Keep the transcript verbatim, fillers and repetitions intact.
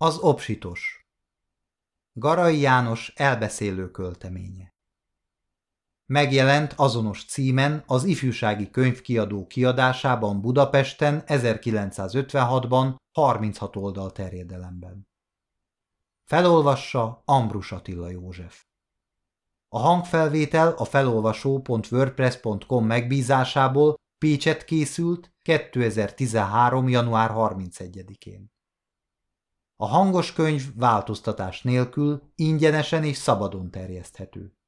Az Obsitos. Garai János elbeszélő költeménye. Megjelent azonos címen az Ifjúsági Könyvkiadó kiadásában Budapesten ezerkilencszázötvenhatban harminchat oldal terjedelemben. Felolvassa Ambrus Attila József. A hangfelvétel a felolvasó pont wordpress pont com megbízásából Pécset készült kétezer-tizenhárom. január harmincegyedikén. A hangos könyv változtatás nélkül ingyenesen és szabadon terjeszthető.